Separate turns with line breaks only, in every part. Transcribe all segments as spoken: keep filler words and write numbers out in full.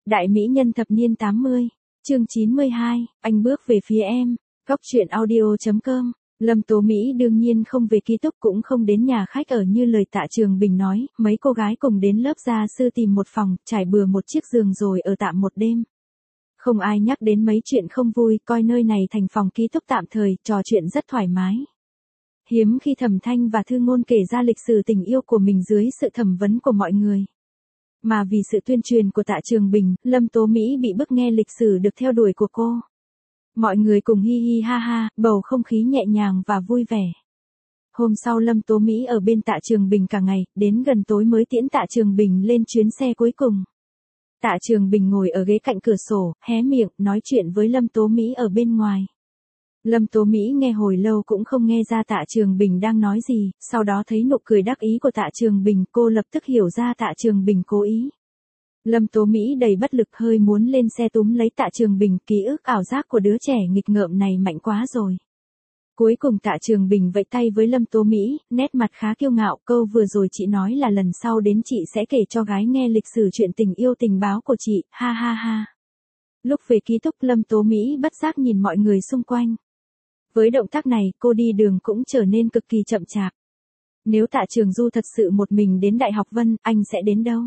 Đại mỹ nhân thập niên tám mươi, chương chín mươi hai, anh bước về phía em, góc truyện audio chấm com. Lâm Tố Mỹ đương nhiên không về ký túc cũng không đến nhà khách ở như lời Tạ Trường Bình nói, mấy cô gái cùng đến lớp gia sư tìm một phòng, trải bừa một chiếc giường rồi ở tạm một đêm. Không ai nhắc đến mấy chuyện không vui, coi nơi này thành phòng ký túc tạm thời, trò chuyện rất thoải mái. Hiếm khi Thẩm Thanh và Thư Ngôn kể ra lịch sử tình yêu của mình dưới sự thẩm vấn của mọi người. Mà vì sự tuyên truyền của Tạ Trường Bình, Lâm Tố Mỹ bị bức nghe lịch sử được theo đuổi của cô. Mọi người cùng hi hi ha ha, bầu không khí nhẹ nhàng và vui vẻ. Hôm sau Lâm Tố Mỹ ở bên Tạ Trường Bình cả ngày, đến gần tối mới tiễn Tạ Trường Bình lên chuyến xe cuối cùng. Tạ Trường Bình ngồi ở ghế cạnh cửa sổ, hé miệng, nói chuyện với Lâm Tố Mỹ ở bên ngoài. Lâm Tố Mỹ nghe hồi lâu cũng không nghe ra Tạ Trường Bình đang nói gì, sau đó thấy nụ cười đắc ý của Tạ Trường Bình, cô lập tức hiểu ra Tạ Trường Bình cố ý. Lâm Tố Mỹ đầy bất lực hơi muốn lên xe túm lấy Tạ Trường Bình, ký ức ảo giác của đứa trẻ nghịch ngợm này mạnh quá rồi. Cuối cùng Tạ Trường Bình vẫy tay với Lâm Tố Mỹ, nét mặt khá kiêu ngạo, câu vừa rồi chị nói là lần sau đến chị sẽ kể cho gái nghe lịch sử chuyện tình yêu tình báo của chị, ha ha ha. Lúc về ký túc Lâm Tố Mỹ bất giác nhìn mọi người xung quanh. Với động tác này cô đi đường cũng trở nên cực kỳ chậm chạp. Nếu Tạ Trường Du thật sự một mình đến Đại học Vân, anh sẽ đến đâu?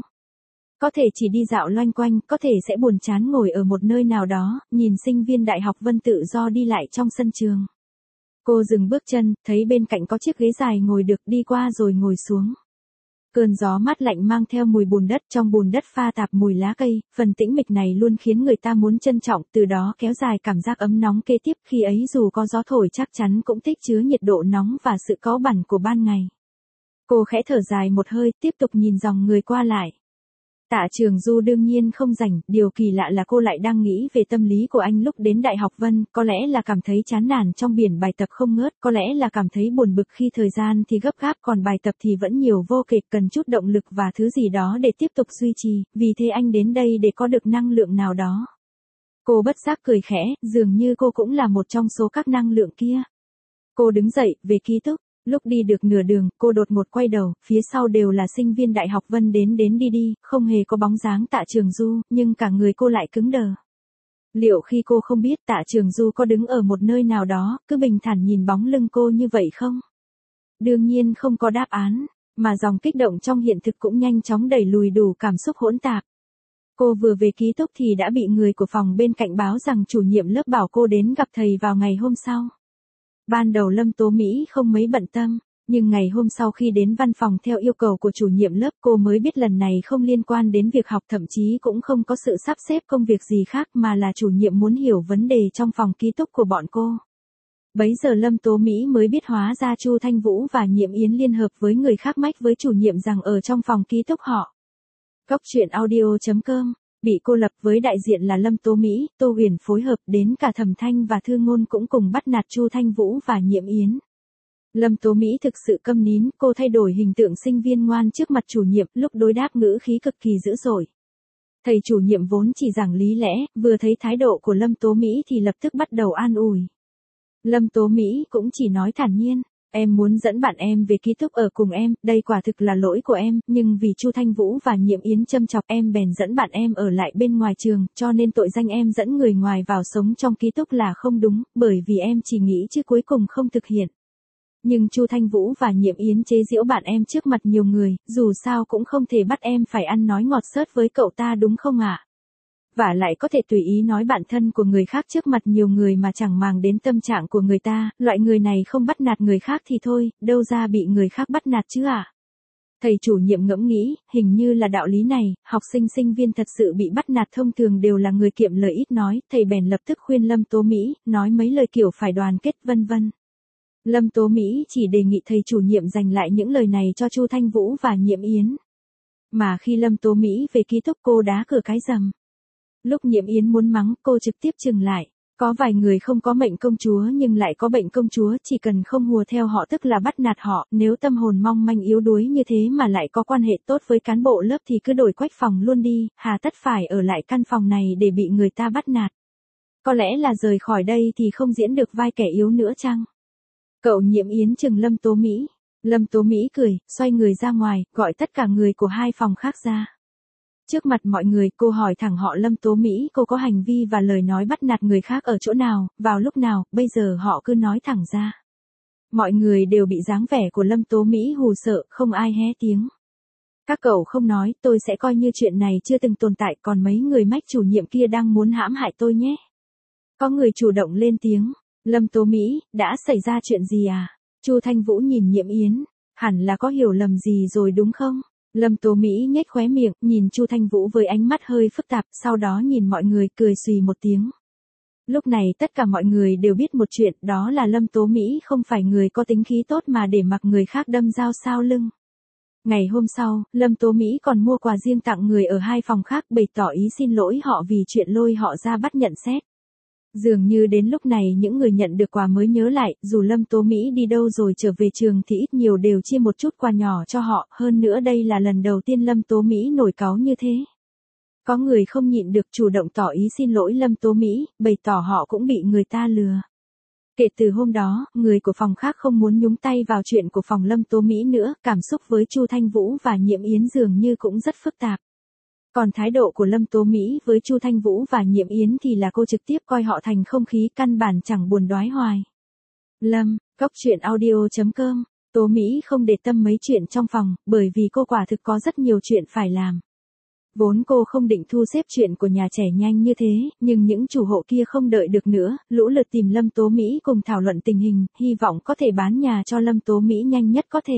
Có thể chỉ đi dạo loanh quanh, có thể sẽ buồn chán ngồi ở một nơi nào đó, nhìn sinh viên Đại học Vân tự do đi lại trong sân trường. Cô dừng bước chân, thấy bên cạnh có chiếc ghế dài ngồi được, đi qua rồi ngồi xuống. Cơn gió mát lạnh mang theo mùi bùn đất, trong bùn đất pha tạp mùi lá cây, phần tĩnh mịch này luôn khiến người ta muốn trân trọng, từ đó kéo dài cảm giác ấm nóng kế tiếp, khi ấy dù có gió thổi chắc chắn cũng tích chứa nhiệt độ nóng và sự cáu bẳn của ban ngày. Cô khẽ thở dài một hơi, tiếp tục nhìn dòng người qua lại. Tạ Trường Du đương nhiên không rảnh, điều kỳ lạ là cô lại đang nghĩ về tâm lý của anh lúc đến Đại học Vân, có lẽ là cảm thấy chán nản trong biển bài tập không ngớt, có lẽ là cảm thấy buồn bực khi thời gian thì gấp gáp còn bài tập thì vẫn nhiều vô kể, cần chút động lực và thứ gì đó để tiếp tục duy trì, vì thế anh đến đây để có được năng lượng nào đó. Cô bất giác cười khẽ, dường như cô cũng là một trong số các năng lượng kia. Cô đứng dậy, về ký túc. Lúc đi được nửa đường, cô đột ngột quay đầu, phía sau đều là sinh viên Đại học Vân đến đến đi đi, không hề có bóng dáng Tạ Trường Du, nhưng cả người cô lại cứng đờ. Liệu khi cô không biết Tạ Trường Du có đứng ở một nơi nào đó, cứ bình thản nhìn bóng lưng cô như vậy không? Đương nhiên không có đáp án, mà dòng kích động trong hiện thực cũng nhanh chóng đẩy lùi đủ cảm xúc hỗn tạp. Cô vừa về ký túc thì đã bị người của phòng bên cạnh báo rằng chủ nhiệm lớp bảo cô đến gặp thầy vào ngày hôm sau. Ban đầu Lâm Tố Mỹ không mấy bận tâm, nhưng ngày hôm sau khi đến văn phòng theo yêu cầu của chủ nhiệm lớp cô mới biết lần này không liên quan đến việc học, thậm chí cũng không có sự sắp xếp công việc gì khác mà là chủ nhiệm muốn hiểu vấn đề trong phòng ký túc của bọn cô. Bấy giờ Lâm Tố Mỹ mới biết hóa ra Chu Thanh Vũ và Nhiệm Yến liên hợp với người khác mách với chủ nhiệm rằng ở trong phòng ký túc họ. Góc truyện audio chấm com. Bị cô lập với đại diện là Lâm Tố Mỹ, Tô Huyền phối hợp, đến cả Thẩm Thanh và Thư Ngôn cũng cùng bắt nạt Chu Thanh Vũ và Nhiệm Yến. Lâm Tố Mỹ thực sự câm nín, cô thay đổi hình tượng sinh viên ngoan trước mặt chủ nhiệm, lúc đối đáp ngữ khí cực kỳ dữ dội. Thầy chủ nhiệm vốn chỉ giảng lý lẽ, vừa thấy thái độ của Lâm Tố Mỹ thì lập tức bắt đầu an ủi. Lâm Tố Mỹ cũng chỉ nói thản nhiên. Em muốn dẫn bạn em về ký túc ở cùng em, đây quả thực là lỗi của em, nhưng vì Chu Thanh Vũ và Nhiệm Yến châm chọc em bèn dẫn bạn em ở lại bên ngoài trường, cho nên tội danh em dẫn người ngoài vào sống trong ký túc là không đúng, bởi vì em chỉ nghĩ chứ cuối cùng không thực hiện. Nhưng Chu Thanh Vũ và Nhiệm Yến chế giễu bạn em trước mặt nhiều người, dù sao cũng không thể bắt em phải ăn nói ngọt xớt với cậu ta đúng không ạ? Và lại có thể tùy ý nói bạn thân của người khác trước mặt nhiều người mà chẳng màng đến tâm trạng của người ta, loại người này không bắt nạt người khác thì thôi, đâu ra bị người khác bắt nạt chứ ạ? À? Thầy chủ nhiệm ngẫm nghĩ, hình như là đạo lý này, học sinh sinh viên thật sự bị bắt nạt thông thường đều là người kiệm lời ít nói, thầy bèn lập tức khuyên Lâm Tố Mỹ, nói mấy lời kiểu phải đoàn kết vân vân. Lâm Tố Mỹ chỉ đề nghị thầy chủ nhiệm dành lại những lời này cho Chu Thanh Vũ và Nhiệm Yến. Mà khi Lâm Tố Mỹ về ký túc cô đá cửa cái rầm. Lúc Nhiệm Yến muốn mắng, cô trực tiếp chừng lại. Có vài người không có mệnh công chúa nhưng lại có bệnh công chúa, chỉ cần không hùa theo họ tức là bắt nạt họ, nếu tâm hồn mong manh yếu đuối như thế mà lại có quan hệ tốt với cán bộ lớp thì cứ đổi quách phòng luôn đi, hà tất phải ở lại căn phòng này để bị người ta bắt nạt. Có lẽ là rời khỏi đây thì không diễn được vai kẻ yếu nữa chăng? Cậu Nhiệm Yến chừng Lâm Tố Mỹ. Lâm Tố Mỹ cười, xoay người ra ngoài, gọi tất cả người của hai phòng khác ra. Trước mặt mọi người cô hỏi thẳng họ Lâm Tố Mỹ cô có hành vi và lời nói bắt nạt người khác ở chỗ nào, vào lúc nào, bây giờ họ cứ nói thẳng ra. Mọi người đều bị dáng vẻ của Lâm Tố Mỹ hù sợ, không ai hé tiếng. Các cậu không nói, tôi sẽ coi như chuyện này chưa từng tồn tại, còn mấy người Mách chủ nhiệm kia đang muốn hãm hại tôi nhé. Có người chủ động lên tiếng, Lâm Tố Mỹ, đã xảy ra chuyện gì à? Chu Thanh Vũ nhìn Nhiễm Yến, hẳn là có hiểu lầm gì rồi đúng không? Lâm Tố Mỹ nhếch khóe miệng, nhìn Chu Thanh Vũ với ánh mắt hơi phức tạp, sau đó nhìn mọi người cười xùy một tiếng. Lúc này tất cả mọi người đều biết một chuyện, đó là Lâm Tố Mỹ không phải người có tính khí tốt mà để mặc người khác đâm dao sau lưng. Ngày hôm sau, Lâm Tố Mỹ còn mua quà riêng tặng người ở hai phòng khác, bày tỏ ý xin lỗi họ vì chuyện lôi họ ra bắt nhận xét. Dường như đến lúc này những người nhận được quà mới nhớ lại, dù Lâm Tố Mỹ đi đâu rồi trở về trường thì ít nhiều đều chia một chút quà nhỏ cho họ, hơn nữa đây là lần đầu tiên Lâm Tố Mỹ nổi cáu như thế. Có người không nhịn được chủ động tỏ ý xin lỗi Lâm Tố Mỹ, bày tỏ họ cũng bị người ta lừa. Kể từ hôm đó, người của phòng khác không muốn nhúng tay vào chuyện của phòng Lâm Tố Mỹ nữa, cảm xúc với Chu Thanh Vũ và Nhiễm Yến dường như cũng rất phức tạp. Còn thái độ của Lâm Tố Mỹ với Chu Thanh Vũ và Nhiễm Yến thì là cô trực tiếp coi họ thành không khí, căn bản chẳng buồn đoái hoài. Lâm, cốc truyện audio chấm com, Tố Mỹ không để tâm mấy chuyện trong phòng, bởi vì cô quả thực có rất nhiều chuyện phải làm. Vốn cô không định thu xếp chuyện của nhà trẻ nhanh như thế, nhưng những chủ hộ kia không đợi được nữa, lũ lượt tìm Lâm Tố Mỹ cùng thảo luận tình hình, hy vọng có thể bán nhà cho Lâm Tố Mỹ nhanh nhất có thể.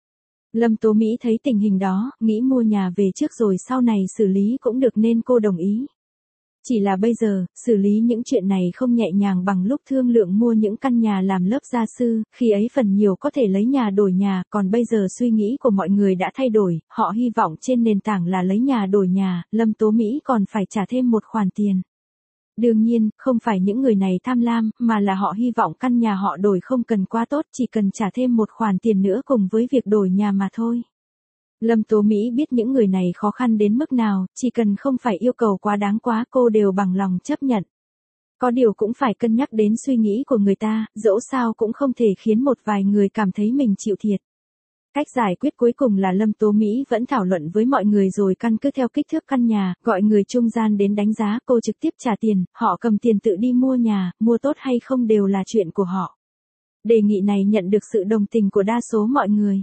Lâm Tố Mỹ thấy tình hình đó, nghĩ mua nhà về trước rồi sau này xử lý cũng được nên cô đồng ý. Chỉ là bây giờ, xử lý những chuyện này không nhẹ nhàng bằng lúc thương lượng mua những căn nhà làm lớp gia sư, khi ấy phần nhiều có thể lấy nhà đổi nhà, còn bây giờ suy nghĩ của mọi người đã thay đổi, họ hy vọng trên nền tảng là lấy nhà đổi nhà, Lâm Tố Mỹ còn phải trả thêm một khoản tiền. Đương nhiên, không phải những người này tham lam, mà là họ hy vọng căn nhà họ đổi không cần quá tốt, chỉ cần trả thêm một khoản tiền nữa cùng với việc đổi nhà mà thôi. Lâm Tố Mỹ biết những người này khó khăn đến mức nào, chỉ cần không phải yêu cầu quá đáng quá cô đều bằng lòng chấp nhận. Có điều cũng phải cân nhắc đến suy nghĩ của người ta, dẫu sao cũng không thể khiến một vài người cảm thấy mình chịu thiệt. Cách giải quyết cuối cùng là Lâm Tố Mỹ vẫn thảo luận với mọi người rồi căn cứ theo kích thước căn nhà, gọi người trung gian đến đánh giá, cô trực tiếp trả tiền, họ cầm tiền tự đi mua nhà, mua tốt hay không đều là chuyện của họ. Đề nghị này nhận được sự đồng tình của đa số mọi người.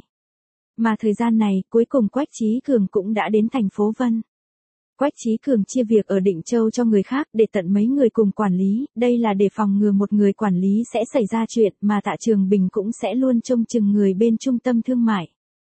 Mà thời gian này, cuối cùng Quách Chí Cường cũng đã đến thành phố Vân. Quách Chí Cường chia việc ở Định Châu cho người khác để tận mấy người cùng quản lý, đây là để phòng ngừa một người quản lý sẽ xảy ra chuyện mà Tạ Trường Bình cũng sẽ luôn trông chừng người bên trung tâm thương mại.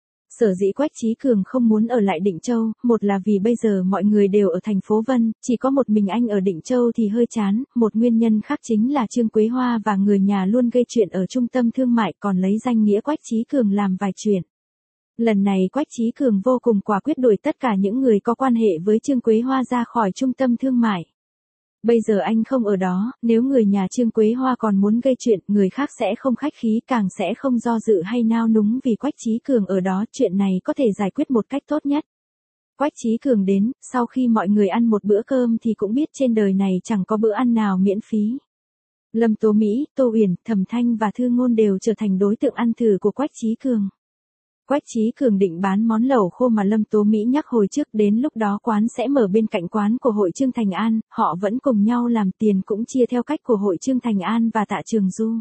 Sở dĩ Quách Chí Cường không muốn ở lại Định Châu, một là vì bây giờ mọi người đều ở thành phố Vân, chỉ có một mình anh ở Định Châu thì hơi chán, một nguyên nhân khác chính là Trương Quế Hoa và người nhà luôn gây chuyện ở trung tâm thương mại còn lấy danh nghĩa Quách Chí Cường làm vài chuyện. Lần này Quách Chí Cường vô cùng quả quyết đuổi tất cả những người có quan hệ với Trương Quế Hoa ra khỏi trung tâm thương mại. Bây giờ anh không ở đó, nếu người nhà Trương Quế Hoa còn muốn gây chuyện, người khác sẽ không khách khí, càng sẽ không do dự hay nao núng vì Quách Chí Cường ở đó, chuyện này có thể giải quyết một cách tốt nhất. Quách Chí Cường đến, sau khi mọi người ăn một bữa cơm thì cũng biết trên đời này chẳng có bữa ăn nào miễn phí. Lâm Tố Mỹ, Tô Uyển, Thẩm Thanh và Thư Ngôn đều trở thành đối tượng ăn thử của Quách Chí Cường. Quách Chí Cường định bán món lẩu khô mà Lâm Tố Mỹ nhắc hồi trước, đến lúc đó quán sẽ mở bên cạnh quán của Hội Trương Thành An, họ vẫn cùng nhau làm, tiền cũng chia theo cách của Hội Trương Thành An và Tạ Trường Du.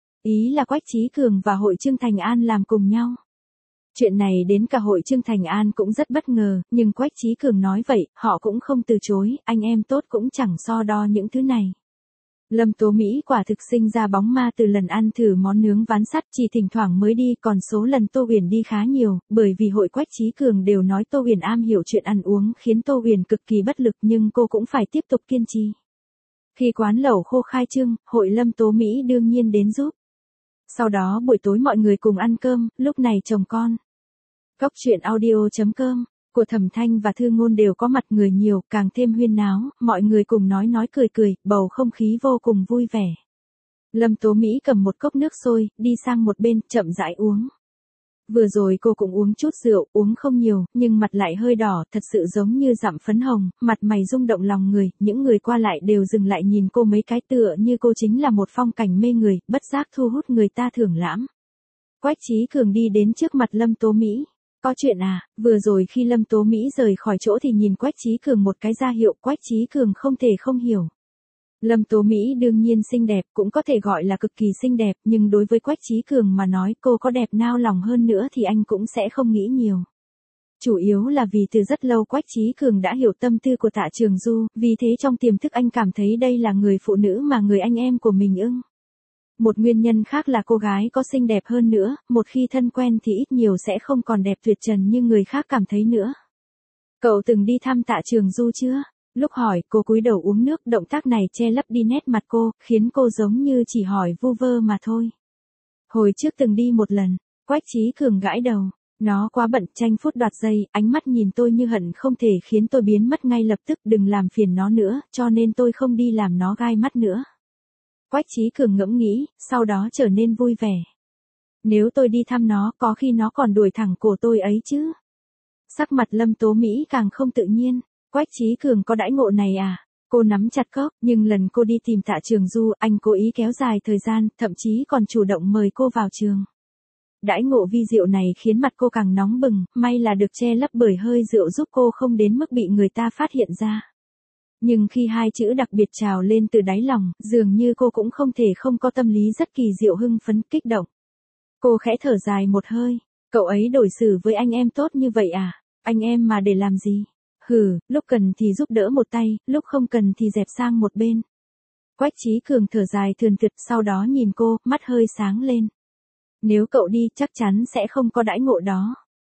Ý là Quách Chí Cường và Hội Trương Thành An làm cùng nhau. Chuyện này đến cả Hội Trương Thành An cũng rất bất ngờ, nhưng Quách Chí Cường nói vậy, họ cũng không từ chối, anh em tốt cũng chẳng so đo những thứ này. Lâm Tố Mỹ quả thực sinh ra bóng ma từ lần ăn thử món nướng ván sắt, chỉ thỉnh thoảng mới đi, còn số lần Tô Uyển đi khá nhiều, bởi vì Hội Quách Chí Cường đều nói Tô Uyển am hiểu chuyện ăn uống khiến Tô Uyển cực kỳ bất lực, nhưng cô cũng phải tiếp tục kiên trì. Khi quán lẩu khô khai trương, Hội Lâm Tố Mỹ đương nhiên đến giúp. Sau đó buổi tối mọi người cùng ăn cơm, lúc này chồng con. Cốc truyện audio chấm com của Thẩm Thanh và Thư Ngôn đều có mặt, người nhiều, càng thêm huyên náo, mọi người cùng nói nói cười cười, bầu không khí vô cùng vui vẻ. Lâm Tố Mỹ cầm một cốc nước sôi, đi sang một bên, chậm rãi uống. Vừa rồi cô cũng uống chút rượu, uống không nhiều, nhưng mặt lại hơi đỏ, thật sự giống như dặm phấn hồng, mặt mày rung động lòng người, những người qua lại đều dừng lại nhìn cô mấy cái, tựa như cô chính là một phong cảnh mê người, bất giác thu hút người ta thưởng lãm. Quách Chí Cường đi đến trước mặt Lâm Tố Mỹ. Có chuyện à, vừa rồi khi Lâm Tố Mỹ rời khỏi chỗ thì nhìn Quách Chí Cường một cái ra hiệu, Quách Chí Cường không thể không hiểu. Lâm Tố Mỹ đương nhiên xinh đẹp, cũng có thể gọi là cực kỳ xinh đẹp, nhưng đối với Quách Chí Cường mà nói cô có đẹp nao lòng hơn nữa thì anh cũng sẽ không nghĩ nhiều. Chủ yếu là vì từ rất lâu Quách Chí Cường đã hiểu tâm tư của Tạ Trường Du, vì thế trong tiềm thức anh cảm thấy đây là người phụ nữ mà người anh em của mình ưng. Một nguyên nhân khác là cô gái có xinh đẹp hơn nữa, một khi thân quen thì ít nhiều sẽ không còn đẹp tuyệt trần như người khác cảm thấy nữa. Cậu từng đi thăm Tạ Trường Du chưa? Lúc hỏi, cô cúi đầu uống nước, động tác này che lấp đi nét mặt cô, khiến cô giống như chỉ hỏi vu vơ mà thôi. Hồi trước từng đi một lần, Quách Chí Cường gãi đầu. Nó quá bận, tranh phút đoạt giây, ánh mắt nhìn tôi như hận không thể khiến tôi biến mất ngay lập tức, đừng làm phiền nó nữa, cho nên tôi không đi làm nó gai mắt nữa. Quách Chí Cường ngẫm nghĩ, sau đó trở nên vui vẻ. Nếu tôi đi thăm nó, có khi nó còn đuổi thẳng cổ tôi ấy chứ. Sắc mặt Lâm Tố Mỹ càng không tự nhiên. Quách Chí Cường có đãi ngộ này à? Cô nắm chặt cốc, nhưng lần cô đi tìm Tạ Trường Du, anh cố ý kéo dài thời gian, thậm chí còn chủ động mời cô vào trường. Đãi ngộ vi diệu này khiến mặt cô càng nóng bừng, may là được che lấp bởi hơi rượu giúp cô không đến mức bị người ta phát hiện ra. Nhưng khi hai chữ đặc biệt trào lên từ đáy lòng, dường như cô cũng không thể không có tâm lý rất kỳ diệu hưng phấn kích động. Cô khẽ thở dài một hơi, cậu ấy đối xử với anh em tốt như vậy à? Anh em mà để làm gì? Hừ, lúc cần thì giúp đỡ một tay, lúc không cần thì dẹp sang một bên. Quách Chí Cường thở dài thườn thượt, sau đó nhìn cô, mắt hơi sáng lên. Nếu cậu đi chắc chắn sẽ không có đãi ngộ đó.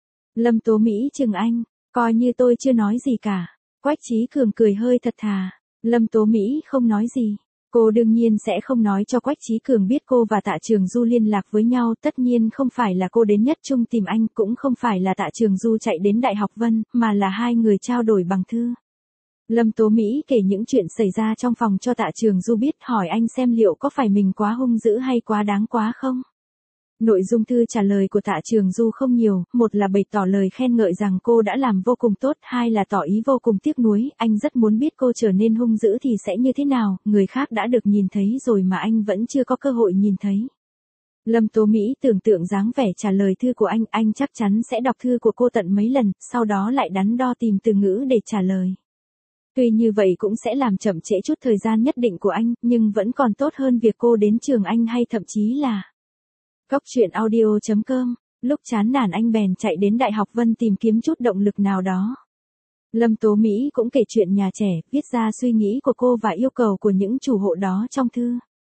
Lâm Tố Mỹ chừng anh, coi như tôi chưa nói gì cả. Quách Chí Cường cười hơi thật thà. Lâm Tố Mỹ không nói gì. Cô đương nhiên sẽ không nói cho Quách Chí Cường biết cô và Tạ Trường Du liên lạc với nhau, tất nhiên không phải là cô đến Nhất Trung tìm anh, cũng không phải là Tạ Trường Du chạy đến Đại học Vân, mà là hai người trao đổi bằng thư. Lâm Tố Mỹ kể những chuyện xảy ra trong phòng cho Tạ Trường Du biết, hỏi anh xem liệu có phải mình quá hung dữ hay quá đáng quá không. Nội dung thư trả lời của Tạ Trường Du không nhiều, một là bày tỏ lời khen ngợi rằng cô đã làm vô cùng tốt, hai là tỏ ý vô cùng tiếc nuối, anh rất muốn biết cô trở nên hung dữ thì sẽ như thế nào, người khác đã được nhìn thấy rồi mà anh vẫn chưa có cơ hội nhìn thấy. Lâm Tố Mỹ tưởng tượng dáng vẻ trả lời thư của anh, anh chắc chắn sẽ đọc thư của cô tận mấy lần, sau đó lại đắn đo tìm từ ngữ để trả lời. Tuy như vậy cũng sẽ làm chậm trễ chút thời gian nhất định của anh, nhưng vẫn còn tốt hơn việc cô đến trường anh hay thậm chí là Góc truyện audio chấm com, lúc chán nản anh bèn chạy đến Đại học Vân tìm kiếm chút động lực nào đó. Lâm Tố Mỹ cũng kể chuyện nhà trẻ, viết ra suy nghĩ của cô và yêu cầu của những chủ hộ đó trong thư.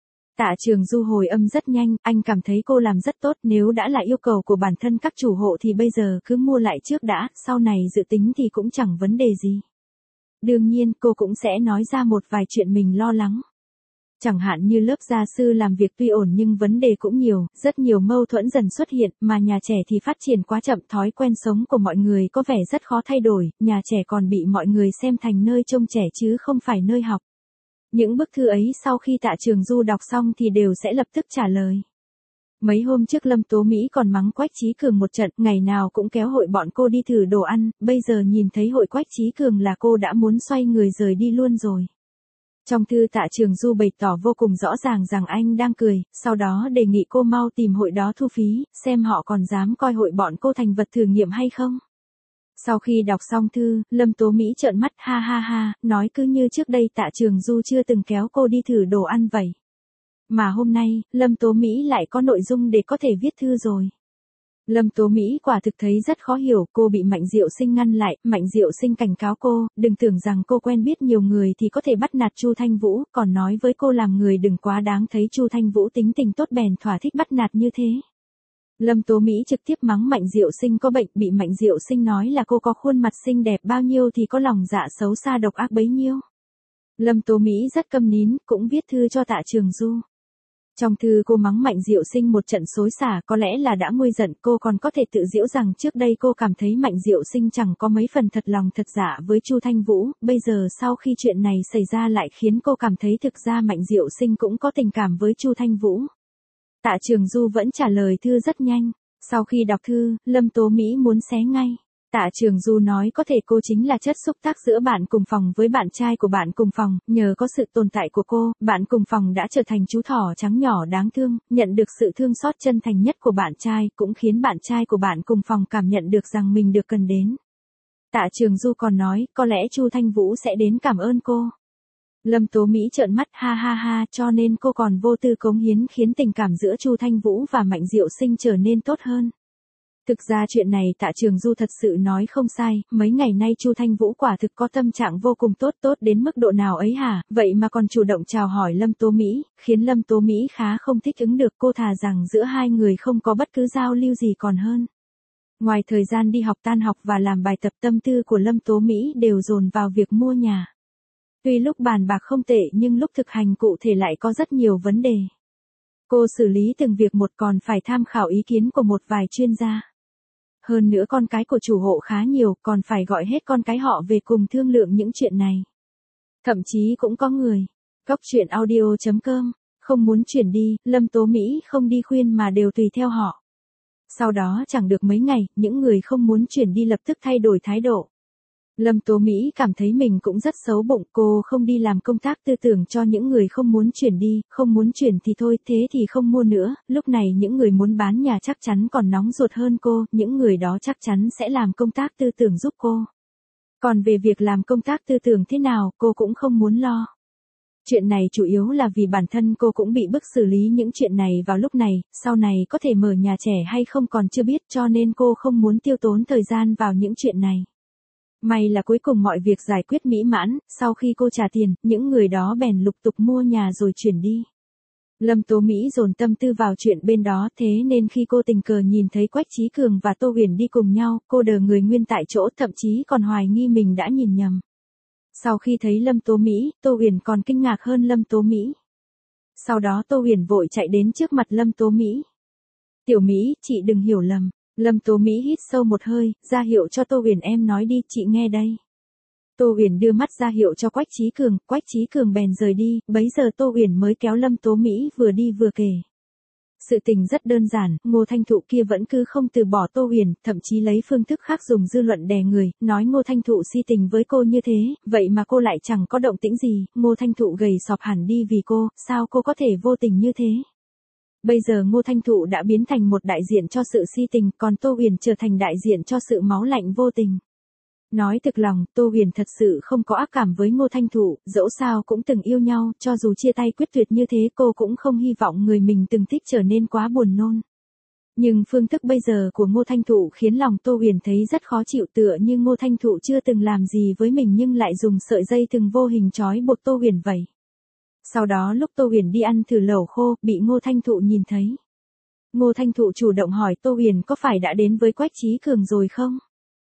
Tạ Trường Du hồi âm rất nhanh, anh cảm thấy cô làm rất tốt, nếu đã là yêu cầu của bản thân các chủ hộ thì bây giờ cứ mua lại trước đã, sau này dự tính thì cũng chẳng vấn đề gì. Đương nhiên cô cũng sẽ nói ra một vài chuyện mình lo lắng. Chẳng hạn như lớp gia sư làm việc tuy ổn nhưng vấn đề cũng nhiều, rất nhiều mâu thuẫn dần xuất hiện, mà nhà trẻ thì phát triển quá chậm, thói quen sống của mọi người có vẻ rất khó thay đổi, nhà trẻ còn bị mọi người xem thành nơi trông trẻ chứ không phải nơi học. Những bức thư ấy sau khi Tạ Trường Du đọc xong thì đều sẽ lập tức trả lời. Mấy hôm trước Lâm Tố Mỹ còn mắng Quách Chí Cường một trận, ngày nào cũng kéo hội bọn cô đi thử đồ ăn, bây giờ nhìn thấy hội Quách Chí Cường là cô đã muốn xoay người rời đi luôn rồi. Trong thư Tạ Trường Du bày tỏ vô cùng rõ ràng rằng anh đang cười, sau đó đề nghị cô mau tìm hội đó thu phí, xem họ còn dám coi hội bọn cô thành vật thử nghiệm hay không. Sau khi đọc xong thư, Lâm Tố Mỹ trợn mắt ha ha ha, nói cứ như trước đây Tạ Trường Du chưa từng kéo cô đi thử đồ ăn vậy. Mà hôm nay, Lâm Tố Mỹ lại có nội dung để có thể viết thư rồi. Lâm Tố Mỹ quả thực thấy rất khó hiểu, cô bị Mạnh Diệu Sinh ngăn lại, Mạnh Diệu Sinh cảnh cáo cô, đừng tưởng rằng cô quen biết nhiều người thì có thể bắt nạt Chu Thanh Vũ, còn nói với cô làm người đừng quá đáng, thấy Chu Thanh Vũ tính tình tốt bèn thỏa thích bắt nạt như thế. Lâm Tố Mỹ trực tiếp mắng Mạnh Diệu Sinh có bệnh, bị Mạnh Diệu Sinh nói là cô có khuôn mặt xinh đẹp bao nhiêu thì có lòng dạ xấu xa độc ác bấy nhiêu. Lâm Tố Mỹ rất câm nín, cũng viết thư cho Tạ Trường Du. Trong thư cô mắng Mạnh Diệu Sinh một trận xối xả, có lẽ là đã nguôi giận, cô còn có thể tự giễu rằng trước đây cô cảm thấy Mạnh Diệu Sinh chẳng có mấy phần thật lòng thật dạ với Chu Thanh Vũ, bây giờ sau khi chuyện này xảy ra lại khiến cô cảm thấy thực ra Mạnh Diệu Sinh cũng có tình cảm với Chu Thanh Vũ. Tạ Trường Du vẫn trả lời thư rất nhanh, sau khi đọc thư, Lâm Tố Mỹ muốn xé ngay. Tạ Trường Du nói có thể cô chính là chất xúc tác giữa bạn cùng phòng với bạn trai của bạn cùng phòng, nhờ có sự tồn tại của cô, bạn cùng phòng đã trở thành chú thỏ trắng nhỏ đáng thương, nhận được sự thương xót chân thành nhất của bạn trai, cũng khiến bạn trai của bạn cùng phòng cảm nhận được rằng mình được cần đến. Tạ Trường Du còn nói, có lẽ Chu Thanh Vũ sẽ đến cảm ơn cô. Lâm Tố Mỹ trợn mắt ha ha ha, cho nên cô còn vô tư cống hiến khiến tình cảm giữa Chu Thanh Vũ và Mạnh Diệu Sinh trở nên tốt hơn. Thực ra chuyện này Tạ Trường Du thật sự nói không sai, mấy ngày nay Chu Thanh Vũ quả thực có tâm trạng vô cùng tốt tốt đến mức độ nào ấy hả, vậy mà còn chủ động chào hỏi Lâm Tố Mỹ, khiến Lâm Tố Mỹ khá không thích ứng được, cô thà rằng giữa hai người không có bất cứ giao lưu gì còn hơn. Ngoài thời gian đi học tan học và làm bài tập, tâm tư của Lâm Tố Mỹ đều dồn vào việc mua nhà. Tuy lúc bàn bạc không tệ nhưng lúc thực hành cụ thể lại có rất nhiều vấn đề. Cô xử lý từng việc một, còn phải tham khảo ý kiến của một vài chuyên gia. Hơn nữa con cái của chủ hộ khá nhiều, còn phải gọi hết con cái họ về cùng thương lượng những chuyện này. Thậm chí cũng có người, Cóc Truyện Audio chấm com, không muốn chuyển đi, Lâm Tố Mỹ không đi khuyên mà đều tùy theo họ. Sau đó chẳng được mấy ngày, những người không muốn chuyển đi lập tức thay đổi thái độ. Lâm Tố Mỹ cảm thấy mình cũng rất xấu bụng, cô không đi làm công tác tư tưởng cho những người không muốn chuyển đi, không muốn chuyển thì thôi, thế thì không mua nữa, lúc này những người muốn bán nhà chắc chắn còn nóng ruột hơn cô, những người đó chắc chắn sẽ làm công tác tư tưởng giúp cô. Còn về việc làm công tác tư tưởng thế nào, cô cũng không muốn lo. Chuyện này chủ yếu là vì bản thân cô cũng bị bức xử lý những chuyện này vào lúc này, sau này có thể mở nhà trẻ hay không còn chưa biết, cho nên cô không muốn tiêu tốn thời gian vào những chuyện này. May là cuối cùng mọi việc giải quyết mỹ mãn, sau khi cô trả tiền, những người đó bèn lục tục mua nhà rồi chuyển đi. Lâm Tố Mỹ dồn tâm tư vào chuyện bên đó, thế nên khi cô tình cờ nhìn thấy Quách Chí Cường và Tô Huyền đi cùng nhau, cô đờ người nguyên tại chỗ, thậm chí còn hoài nghi mình đã nhìn nhầm. Sau khi thấy Lâm Tố Mỹ, Tô Huyền còn kinh ngạc hơn Lâm Tố Mỹ. Sau đó Tô Huyền vội chạy đến trước mặt Lâm Tố Mỹ. "Tiểu Mỹ, chị đừng hiểu lầm." Lâm Tố Mỹ hít sâu một hơi, ra hiệu cho Tô Huyền, "Em nói đi, chị nghe đây." Tô Huyền đưa mắt ra hiệu cho Quách Chí Cường, Quách Chí Cường bèn rời đi, bấy giờ Tô Huyền mới kéo Lâm Tố Mỹ vừa đi vừa kể. Sự tình rất đơn giản, Ngô Thanh Thụ kia vẫn cứ không từ bỏ Tô Huyền, thậm chí lấy phương thức khác dùng dư luận đè người, nói Ngô Thanh Thụ si tình với cô như thế, vậy mà cô lại chẳng có động tĩnh gì, Ngô Thanh Thụ gầy sọp hẳn đi vì cô, sao cô có thể vô tình như thế? Bây giờ Ngô Thanh Thụ đã biến thành một đại diện cho sự si tình, còn Tô Huyền trở thành đại diện cho sự máu lạnh vô tình. Nói thực lòng, Tô Huyền thật sự không có ác cảm với Ngô Thanh Thụ, dẫu sao cũng từng yêu nhau, cho dù chia tay quyết tuyệt như thế cô cũng không hy vọng người mình từng thích trở nên quá buồn nôn. Nhưng phương thức bây giờ của Ngô Thanh Thụ khiến lòng Tô Huyền thấy rất khó chịu, tựa như Ngô Thanh Thụ chưa từng làm gì với mình nhưng lại dùng sợi dây thừng vô hình trói buộc Tô Huyền vậy. Sau đó lúc Tô Huyền đi ăn thử lẩu khô, bị Ngô Thanh Thụ nhìn thấy. Ngô Thanh Thụ chủ động hỏi Tô Huyền có phải đã đến với Quách Chí Cường rồi không?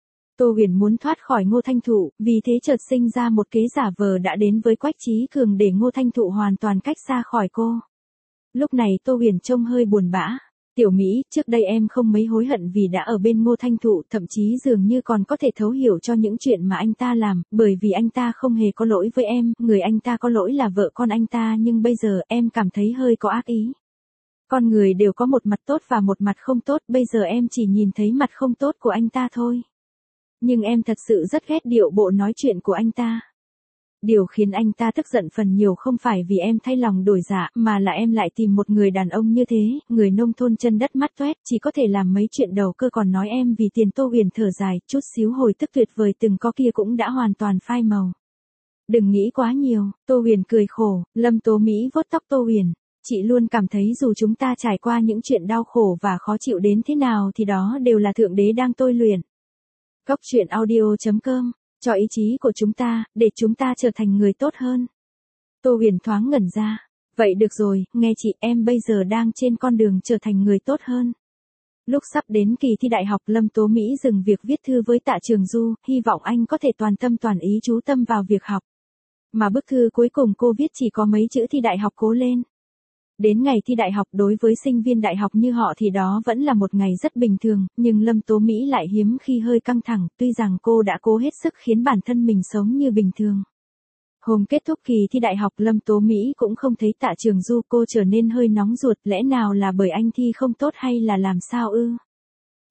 Tô Huyền muốn thoát khỏi Ngô Thanh Thụ, vì thế chợt sinh ra một kế giả vờ đã đến với Quách Chí Cường để Ngô Thanh Thụ hoàn toàn cách xa khỏi cô. Lúc này Tô Huyền trông hơi buồn bã. "Tiểu Mỹ, trước đây em không mấy hối hận vì đã ở bên Ngô Thanh Thụ, thậm chí dường như còn có thể thấu hiểu cho những chuyện mà anh ta làm, bởi vì anh ta không hề có lỗi với em, người anh ta có lỗi là vợ con anh ta, nhưng bây giờ em cảm thấy hơi có ác ý. Con người đều có một mặt tốt và một mặt không tốt, bây giờ em chỉ nhìn thấy mặt không tốt của anh ta thôi. Nhưng em thật sự rất ghét điệu bộ nói chuyện của anh ta. Điều khiến anh ta tức giận phần nhiều không phải vì em thay lòng đổi dạ, mà là em lại tìm một người đàn ông như thế, người nông thôn chân đất mắt toét, chỉ có thể làm mấy chuyện đầu cơ, còn nói em vì tiền." Tô Huyền thở dài, chút xíu hồi tức tuyệt vời từng có kia cũng đã hoàn toàn phai màu. "Đừng nghĩ quá nhiều." Tô Huyền cười khổ. Lâm Tố Mỹ vuốt tóc Tô Huyền. "Chị luôn cảm thấy dù chúng ta trải qua những chuyện đau khổ và khó chịu đến thế nào thì đó đều là Thượng Đế đang tôi luyện." Cóc Truyện Audio chấm com, cho ý chí của chúng ta, để chúng ta trở thành người tốt hơn. Tô Huyền thoáng ngẩn ra. "Vậy được rồi, nghe chị, em bây giờ đang trên con đường trở thành người tốt hơn." Lúc sắp đến kỳ thi đại học, Lâm Tố Mỹ dừng việc viết thư với Tạ Trường Du, hy vọng anh có thể toàn tâm toàn ý chú tâm vào việc học. Mà bức thư cuối cùng cô viết chỉ có mấy chữ thi đại học cố lên. Đến ngày thi đại học đối với sinh viên đại học như họ thì đó vẫn là một ngày rất bình thường, nhưng Lâm Tố Mỹ lại hiếm khi hơi căng thẳng, tuy rằng cô đã cố hết sức khiến bản thân mình sống như bình thường. Hôm kết thúc kỳ thi đại học, Lâm Tố Mỹ cũng không thấy Tạ Trường Du, cô trở nên hơi nóng ruột, lẽ nào là bởi anh thi không tốt hay là làm sao ư?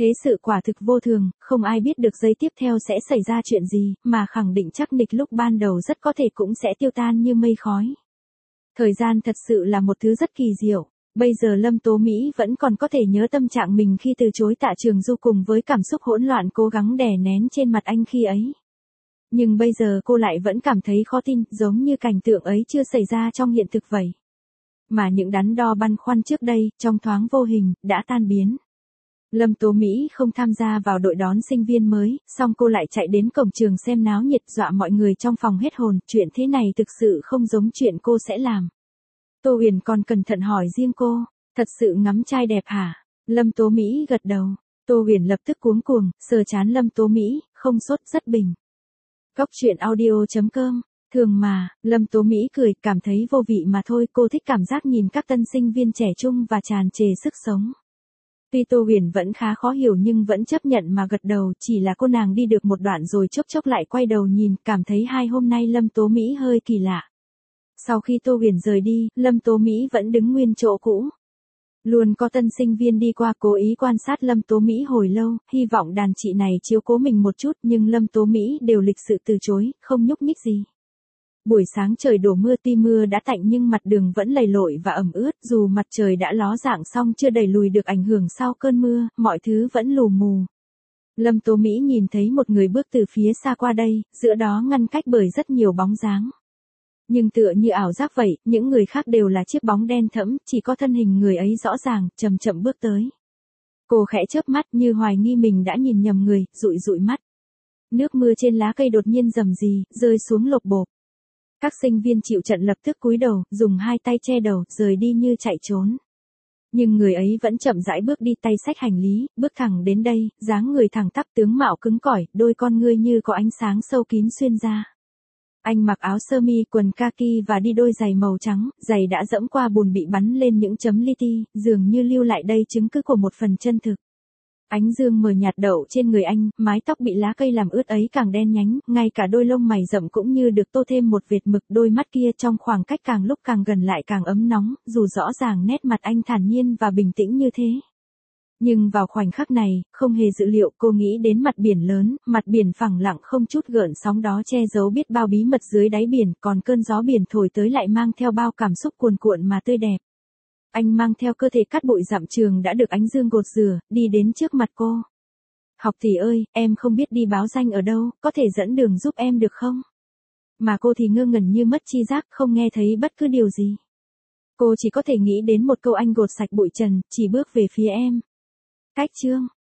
Thế sự quả thực vô thường, không ai biết được giây tiếp theo sẽ xảy ra chuyện gì, mà khẳng định chắc nịch lúc ban đầu rất có thể cũng sẽ tiêu tan như mây khói. Thời gian thật sự là một thứ rất kỳ diệu. Bây giờ Lâm Tố Mỹ vẫn còn có thể nhớ tâm trạng mình khi từ chối Tạ Trường Du cùng với cảm xúc hỗn loạn cố gắng đè nén trên mặt anh khi ấy. Nhưng bây giờ cô lại vẫn cảm thấy khó tin, giống như cảnh tượng ấy chưa xảy ra trong hiện thực vậy. Mà những đắn đo băn khoăn trước đây, trong thoáng vô hình, đã tan biến. Lâm Tố Mỹ không tham gia vào đội đón sinh viên mới, xong cô lại chạy đến cổng trường xem náo nhiệt dọa mọi người trong phòng hết hồn, chuyện thế này thực sự không giống chuyện cô sẽ làm. Tô Huyền còn cẩn thận hỏi riêng cô, thật sự ngắm trai đẹp hả? Lâm Tố Mỹ gật đầu, Tô Huyền lập tức cuống cuồng, sờ chán Lâm Tố Mỹ, không sốt rất bình. Góc truyện audio chấm com, thường mà, Lâm Tố Mỹ cười, cảm thấy vô vị mà thôi, cô thích cảm giác nhìn các tân sinh viên trẻ trung và tràn trề sức sống. Tuy Tô Huyền vẫn khá khó hiểu nhưng vẫn chấp nhận mà gật đầu, chỉ là cô nàng đi được một đoạn rồi chốc chốc lại quay đầu nhìn, cảm thấy hai hôm nay Lâm Tố Mỹ hơi kỳ lạ. Sau khi Tô Huyền rời đi, Lâm Tố Mỹ vẫn đứng nguyên chỗ cũ. Luôn có tân sinh viên đi qua cố ý quan sát Lâm Tố Mỹ hồi lâu, hy vọng đàn chị này chiếu cố mình một chút nhưng Lâm Tố Mỹ đều lịch sự từ chối, không nhúc nhích gì. Buổi sáng trời đổ mưa, tuy mưa đã tạnh nhưng mặt đường vẫn lầy lội và ẩm ướt, dù mặt trời đã ló dạng xong chưa đẩy lùi được ảnh hưởng sau cơn mưa, mọi thứ vẫn lù mù. Lâm Tố Mỹ nhìn thấy một người bước từ phía xa qua đây, giữa đó ngăn cách bởi rất nhiều bóng dáng. Nhưng tựa như ảo giác vậy, những người khác đều là chiếc bóng đen thẫm, chỉ có thân hình người ấy rõ ràng, chậm chậm bước tới. Cô khẽ chớp mắt như hoài nghi mình đã nhìn nhầm người, dụi dụi mắt. Nước mưa trên lá cây đột nhiên rầm rì, rơi xuống lộp bộp. Các sinh viên chịu trận lập tức cúi đầu, dùng hai tay che đầu, rời đi như chạy trốn. Nhưng người ấy vẫn chậm rãi bước đi, tay xách hành lý, bước thẳng đến đây, dáng người thẳng tắp, tướng mạo cứng cỏi, đôi con ngươi như có ánh sáng sâu kín xuyên ra. Anh mặc áo sơ mi, quần kaki và đi đôi giày màu trắng, giày đã dẫm qua bùn bị bắn lên những chấm li ti, dường như lưu lại đây chứng cứ của một phần chân thực. Ánh dương mờ nhạt đậu trên người anh, mái tóc bị lá cây làm ướt ấy càng đen nhánh, ngay cả đôi lông mày rậm cũng như được tô thêm một vệt mực, đôi mắt kia trong khoảng cách càng lúc càng gần lại càng ấm nóng, dù rõ ràng nét mặt anh thản nhiên và bình tĩnh như thế. Nhưng vào khoảnh khắc này, không hề dự liệu, cô nghĩ đến mặt biển lớn, mặt biển phẳng lặng không chút gợn sóng đó che giấu biết bao bí mật dưới đáy biển, còn cơn gió biển thổi tới lại mang theo bao cảm xúc cuồn cuộn mà tươi đẹp. Anh mang theo cơ thể cát bụi dặm trường đã được ánh dương gột rửa, đi đến trước mặt cô. Học tỷ ơi, em không biết đi báo danh ở đâu, có thể dẫn đường giúp em được không? Mà cô thì ngơ ngẩn như mất chi giác, không nghe thấy bất cứ điều gì. Cô chỉ có thể nghĩ đến một câu anh gột sạch bụi trần, chỉ bước về phía em. Cách chương.